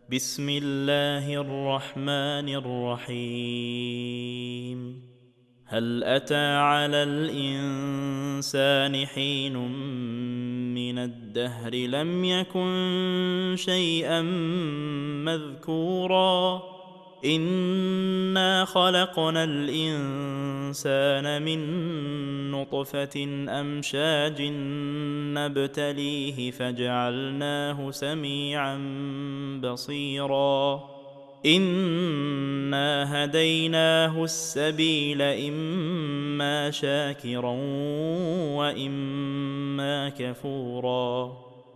بسم الله الرحمن الرحيم. هل أتى على الإنسان حين من الدهر لم يكن شيئا مذكورا إنا خلقنا الإنسان من نطفة أمشاج نبتليه فجعلناه سميعا بصيرا إنا هديناه السبيل إما شاكرا وإما كفورا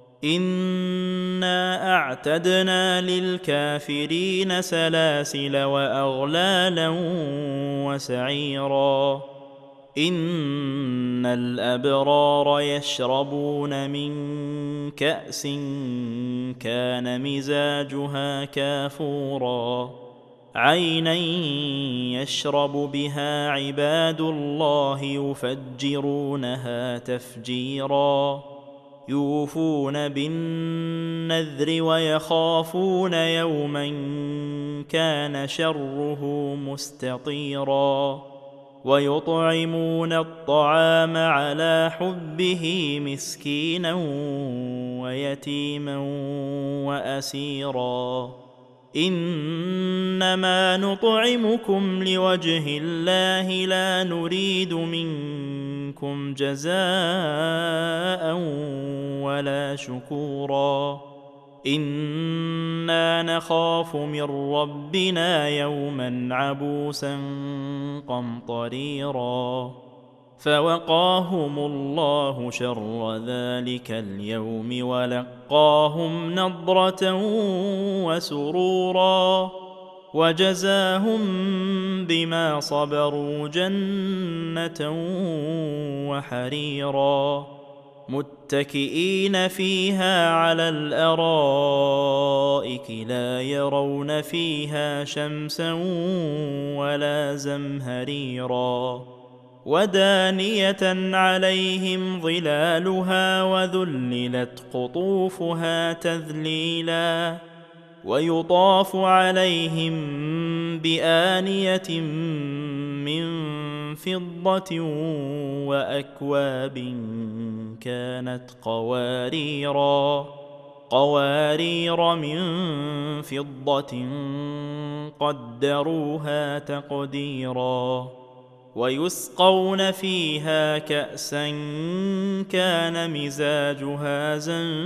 إنا أعتدنا للكافرين سلاسل وأغلالا وسعيرا إن الأبرار يشربون من كأس كان مزاجها كافورا عينا يشرب بها عباد الله يفجرونها تفجيرا يوفون بالنذر ويخافون يوما كان شره مستطيرا ويطعمون الطعام على حبه مسكينا ويتيما وأسيرا إنما نطعمكم لوجه الله لا نريد منكم جزاء ولا شكورا إنا نخاف من ربنا يوما عبوسا قمطريرا فوقاهم الله شر ذلك اليوم ولقاهم نضرة وسرورا وجزاهم بما صبروا جنة وحريرا متكئين فيها على الأرائك لا يرون فيها شمسا ولا زمهريرا ودانية عليهم ظلالها وذللت قطوفها تذليلا ويطاف عليهم بآنية من فضة وأكواب كانت قوارير من فضة قدروها تقديرا ويسقون فيها كأسا كان مزاجها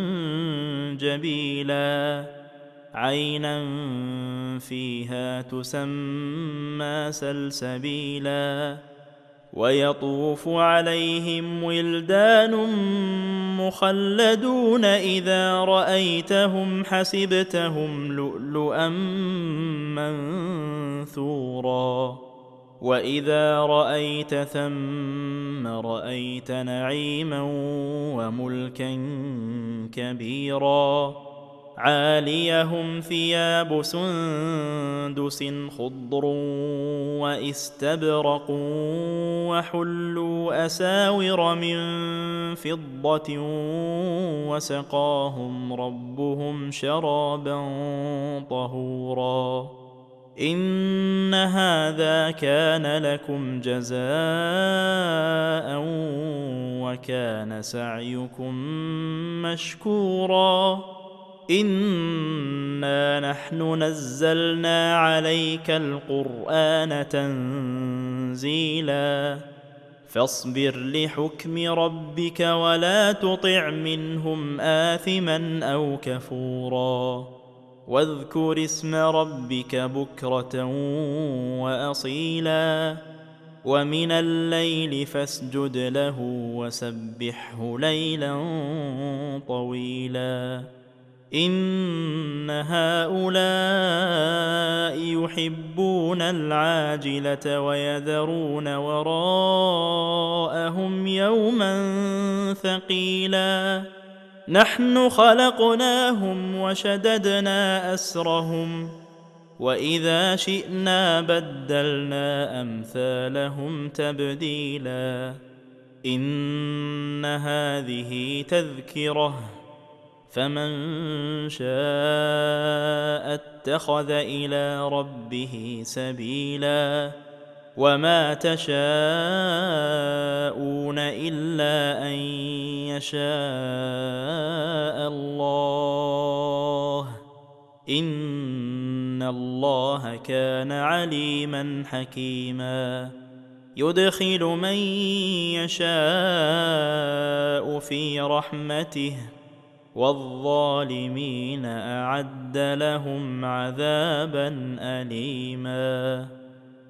زنجبيلا عينا فيها تسمى سلسبيلا ويطوف عليهم ولدان مخلدون إذا رأيتهم حسبتهم لؤلؤا منثورا وإذا رأيت ثم رأيت نعيما وملكا كبيرا عاليهم ثياب سندس خضر واستبرق وحلوا أساور من فضة وسقاهم ربهم شرابا طهورا إن هذا كان لكم جزاء وكان سعيكم مشكورا إنا نحن نزلنا عليك القرآن تنزيلا فاصبر لحكم ربك ولا تطع منهم آثما أو كفورا واذكر اسم ربك بكرة وأصيلا ومن الليل فاسجد له وسبحه ليلا طويلا إن هؤلاء يحبون العاجلة ويذرون وراءهم يوما ثقيلا نحن خلقناهم وشددنا أسرهم وإذا شئنا بدلنا أمثالهم تبديلا إن هذه تذكرة فمن شاء اتخذ إلى ربه سبيلا وما تشاءون إلا أن يشاء الله إن الله كان عليما حكيما يدخل من يشاء في رحمته والظالمين أعد لهم عذابا أليما